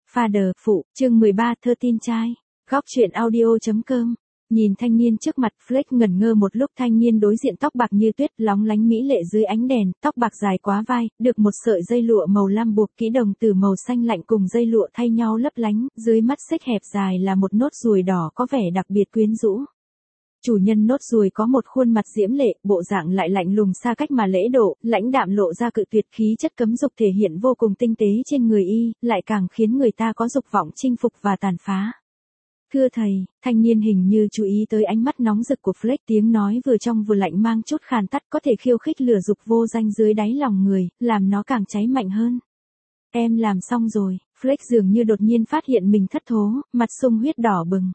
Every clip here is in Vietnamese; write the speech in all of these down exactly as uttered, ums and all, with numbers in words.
Father, phụ, chương mười ba thơ tin trai. Góc truyện audio.com. Nhìn thanh niên trước mặt, Flex ngẩn ngơ một lúc. Thanh niên đối diện tóc bạc như tuyết, lóng lánh mỹ lệ dưới ánh đèn, tóc bạc dài quá vai, được một sợi dây lụa màu lam buộc kỹ đồng từ màu xanh lạnh cùng dây lụa thay nhau lấp lánh, dưới mắt xích hẹp dài là một nốt ruồi đỏ có vẻ đặc biệt quyến rũ. Chủ nhân nốt ruồi có một khuôn mặt diễm lệ, bộ dạng lại lạnh lùng xa cách mà lễ độ, lãnh đạm lộ ra cự tuyệt, khí chất cấm dục thể hiện vô cùng tinh tế trên người y, lại càng khiến người ta có dục vọng chinh phục và tàn phá. Thưa thầy, thanh niên hình như chú ý tới ánh mắt nóng rực của Flex, tiếng nói vừa trong vừa lạnh mang chút khàn tắt, có thể khiêu khích lửa dục vô danh dưới đáy lòng người, làm nó càng cháy mạnh hơn. Em làm xong rồi. Flex dường như đột nhiên phát hiện mình thất thố, mặt sung huyết đỏ bừng.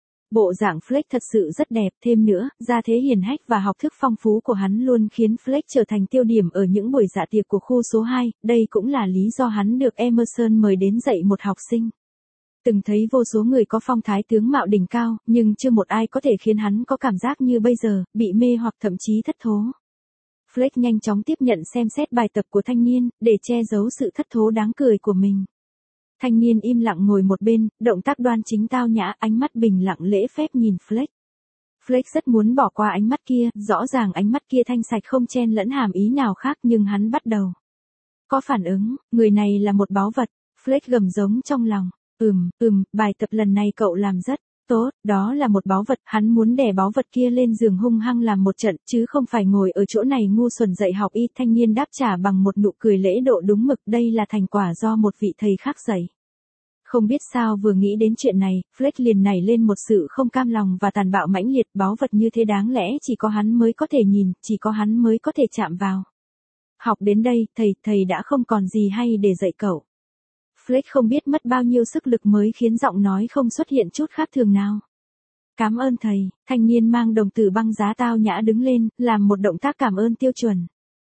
Bộ dạng Flex thật sự rất đẹp, thêm nữa, gia thế hiền hách và học thức phong phú của hắn luôn khiến Flex trở thành tiêu điểm ở những buổi dạ tiệc của khu số hai, đây cũng là lý do hắn được Emerson mời đến dạy một học sinh. Từng thấy vô số người có phong thái tướng mạo đỉnh cao, nhưng chưa một ai có thể khiến hắn có cảm giác như bây giờ, bị mê hoặc thậm chí thất thố. Flex nhanh chóng tiếp nhận xem xét bài tập của thanh niên, để che giấu sự thất thố đáng cười của mình. Thanh niên im lặng ngồi một bên, động tác đoan chính tao nhã, ánh mắt bình lặng lễ phép nhìn Flex. Flex rất muốn bỏ qua ánh mắt kia, rõ ràng ánh mắt kia thanh sạch không chen lẫn hàm ý nào khác, nhưng hắn bắt đầu có phản ứng, người này là một báu vật. Flex gầm giống trong lòng, ừm, ừm, bài tập lần này cậu làm rất tốt, đó là một báu vật, hắn muốn đè báu vật kia lên giường hung hăng làm một trận, chứ không phải ngồi ở chỗ này ngu xuẩn dạy học y. Thanh niên đáp trả bằng một nụ cười lễ độ đúng mực, đây là thành quả do một vị thầy khác dạy. Không biết sao vừa nghĩ đến chuyện này, Flex liền nảy lên một sự không cam lòng và tàn bạo mãnh liệt, báu vật như thế đáng lẽ chỉ có hắn mới có thể nhìn, chỉ có hắn mới có thể chạm vào. Học đến đây, thầy, thầy đã không còn gì hay để dạy cậu. Flex không biết mất bao nhiêu sức lực mới khiến giọng nói không xuất hiện chút khác thường nào. Cảm ơn thầy. Thanh niên mang đồng tử băng giá tao nhã đứng lên, làm một động tác cảm ơn tiêu chuẩn.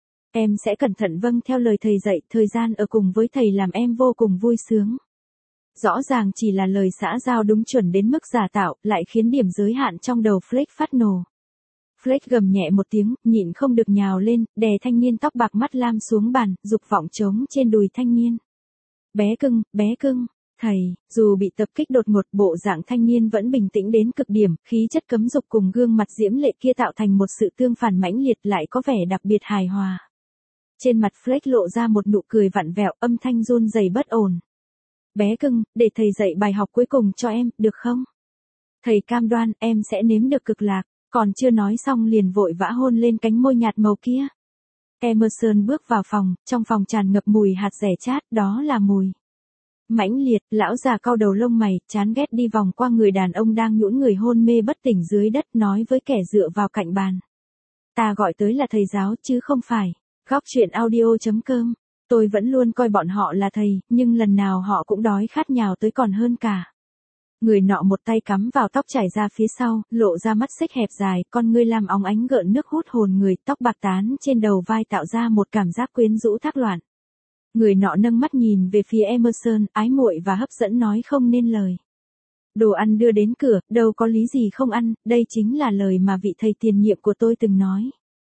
Em sẽ cẩn thận vâng theo lời thầy dạy, thời gian ở cùng với thầy làm em vô cùng vui sướng. Rõ ràng chỉ là lời xã giao đúng chuẩn đến mức giả tạo, lại khiến điểm giới hạn trong đầu Flex phát nổ. Flex gầm nhẹ một tiếng, nhịn không được nhào lên, đè thanh niên tóc bạc mắt lam xuống bàn, dục vọng trống trên đùi thanh niên. Bé cưng, bé cưng, thầy. Dù bị tập kích đột ngột, bộ dạng thanh niên vẫn bình tĩnh đến cực điểm, khí chất cấm dục cùng gương mặt diễm lệ kia tạo thành một sự tương phản mãnh liệt, lại có vẻ đặc biệt hài hòa. Trên mặt Flex lộ ra một nụ cười vặn vẹo, âm thanh run rẩy bất ổn. Bé cưng, để thầy dạy bài học cuối cùng cho em, được không? Thầy cam đoan, em sẽ nếm được cực lạc. Còn chưa nói xong liền vội vã hôn lên cánh môi nhạt màu kia. Emerson bước vào phòng, trong phòng tràn ngập mùi hạt dẻ chát, đó là mùi mãnh liệt. Lão già cau đầu lông mày, chán ghét đi vòng qua người đàn ông đang nhũn người hôn mê bất tỉnh dưới đất, nói với kẻ dựa vào cạnh bàn. Ta gọi tới là thầy giáo chứ không phải. Góc truyện audio.com. Tôi vẫn luôn coi bọn họ là thầy, nhưng lần nào họ cũng đói khát nhào tới còn hơn cả. Người nọ một tay cắm vào tóc chảy ra phía sau, lộ ra mắt xích hẹp dài, con ngươi làm óng ánh gợn nước hút hồn người, tóc bạc tán trên đầu vai tạo ra một cảm giác quyến rũ thác loạn. Người nọ nâng mắt nhìn về phía Emerson, ái muội và hấp dẫn nói không nên lời. Đồ ăn đưa đến cửa, đâu có lý gì không ăn, đây chính là lời mà vị thầy tiền nhiệm của tôi từng nói.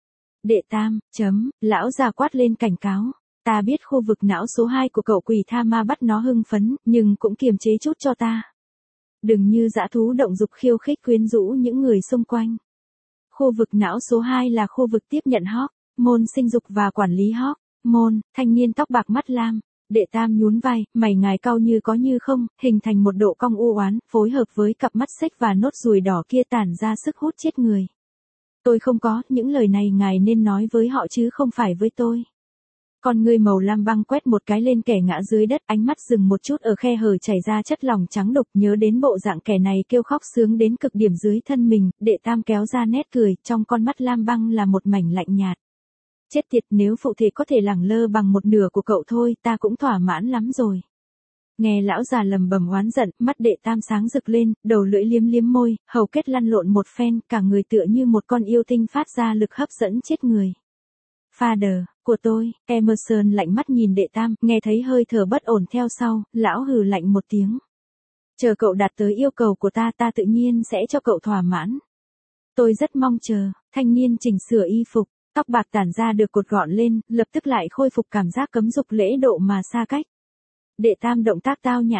Đệ tam, chấm, lão già quát lên cảnh cáo. Ta biết khu vực não số hai của cậu quỷ tha ma bắt nó hưng phấn, nhưng cũng kiềm chế chút cho ta. Đừng như dã thú động dục khiêu khích quyến rũ những người xung quanh. Khu vực não số hai là khu vực tiếp nhận hóc môn sinh dục và quản lý hóc môn. Thanh niên tóc bạc mắt lam, đệ tam nhún vai, mày ngài cau như có như không, hình thành một độ cong u oán, phối hợp với cặp mắt xích và nốt ruồi đỏ kia tản ra sức hút chết người. Tôi không có, những lời này ngài nên nói với họ chứ không phải với tôi. Con ngươi màu lam băng quét một cái lên kẻ ngã dưới đất, ánh mắt dừng một chút ở khe hở chảy ra chất lỏng trắng đục, nhớ đến bộ dạng kẻ này kêu khóc sướng đến cực điểm dưới thân mình, đệ tam kéo ra nét cười, trong con mắt lam băng là một mảnh lạnh nhạt. Chết tiệt, nếu phụ thể có thể lẳng lơ bằng một nửa của cậu thôi, ta cũng thỏa mãn lắm rồi. Nghe lão già lầm bầm oán giận, mắt đệ tam sáng rực lên, đầu lưỡi liếm liếm môi, hầu kết lăn lộn một phen, cả người tựa như một con yêu tinh phát ra lực hấp dẫn chết người. Father, của tôi. Emerson lạnh mắt nhìn đệ tam, nghe thấy hơi thở bất ổn theo sau, lão hừ lạnh một tiếng. Chờ cậu đạt tới yêu cầu của ta, ta tự nhiên sẽ cho cậu thỏa mãn. Tôi rất mong chờ. Thanh niên chỉnh sửa y phục, tóc bạc tản ra được cột gọn lên, lập tức lại khôi phục cảm giác cấm dục lễ độ mà xa cách. Đệ tam động tác tao nhã,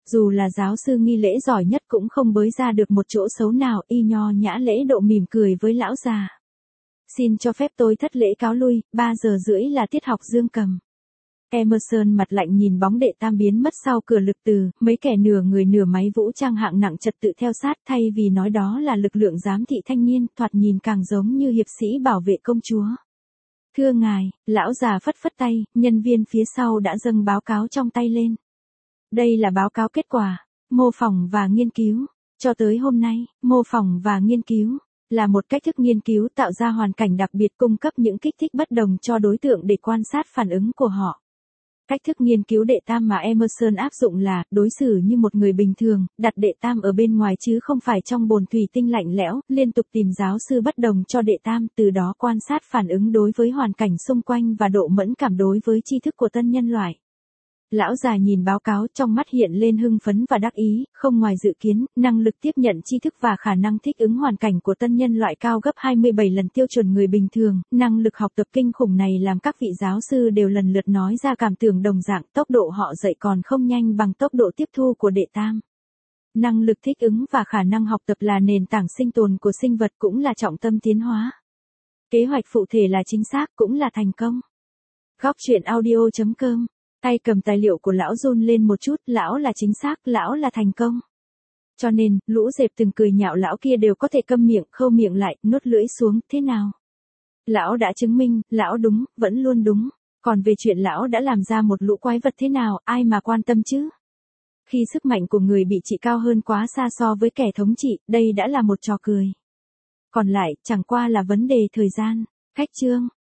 Dù là giáo sư nghi lễ giỏi nhất cũng không bới ra được một chỗ xấu nào, y nho nhã lễ độ mỉm cười với lão già. Xin cho phép tôi thất lễ cáo lui, ba giờ rưỡi là tiết học dương cầm. Emerson mặt lạnh nhìn bóng đệ tam biến mất sau cửa lực từ, mấy kẻ nửa người nửa máy vũ trang hạng nặng trật tự theo sát thay vì nói đó là lực lượng giám thị thanh niên, thoạt nhìn càng giống như hiệp sĩ bảo vệ công chúa. Thưa ngài, lão già phất phất tay, nhân viên phía sau đã dâng báo cáo trong tay lên. Đây là báo cáo kết quả, mô phỏng và nghiên cứu. Cho tới hôm nay, mô phỏng và nghiên cứu là một cách thức nghiên cứu tạo ra hoàn cảnh đặc biệt cung cấp những kích thích bất đồng cho đối tượng để quan sát phản ứng của họ. Cách thức nghiên cứu đệ tam mà Emerson áp dụng là, đối xử như một người bình thường, đặt đệ tam ở bên ngoài chứ không phải trong bồn thủy tinh lạnh lẽo, liên tục tìm giáo sư bất đồng cho đệ tam, từ đó quan sát phản ứng đối với hoàn cảnh xung quanh và độ mẫn cảm đối với tri thức của tân nhân loại. Lão già nhìn báo cáo, trong mắt hiện lên hưng phấn và đắc ý, không ngoài dự kiến, năng lực tiếp nhận tri thức và khả năng thích ứng hoàn cảnh của tân nhân loại cao gấp hai mươi bảy lần tiêu chuẩn người bình thường, năng lực học tập kinh khủng này làm các vị giáo sư đều lần lượt nói ra cảm tưởng đồng dạng, tốc độ họ dạy còn không nhanh bằng tốc độ tiếp thu của đệ tam. Năng lực thích ứng và khả năng học tập là nền tảng sinh tồn của sinh vật, cũng là trọng tâm tiến hóa. Kế hoạch phụ thể là chính xác, cũng là thành công. Góc truyện audio chấm com. Tay cầm tài liệu của lão run lên một chút, lão là chính xác, lão là thành công. Cho nên, lũ dẹp từng cười nhạo lão kia đều có thể câm miệng, khâu miệng lại, nuốt lưỡi xuống, thế nào? Lão đã chứng minh, lão đúng, vẫn luôn đúng. Còn về chuyện lão đã làm ra một lũ quái vật thế nào, ai mà quan tâm chứ? Khi sức mạnh của người bị trị cao hơn quá xa so với kẻ thống trị, đây đã là một trò cười. Còn lại, chẳng qua là vấn đề thời gian. Khách chương.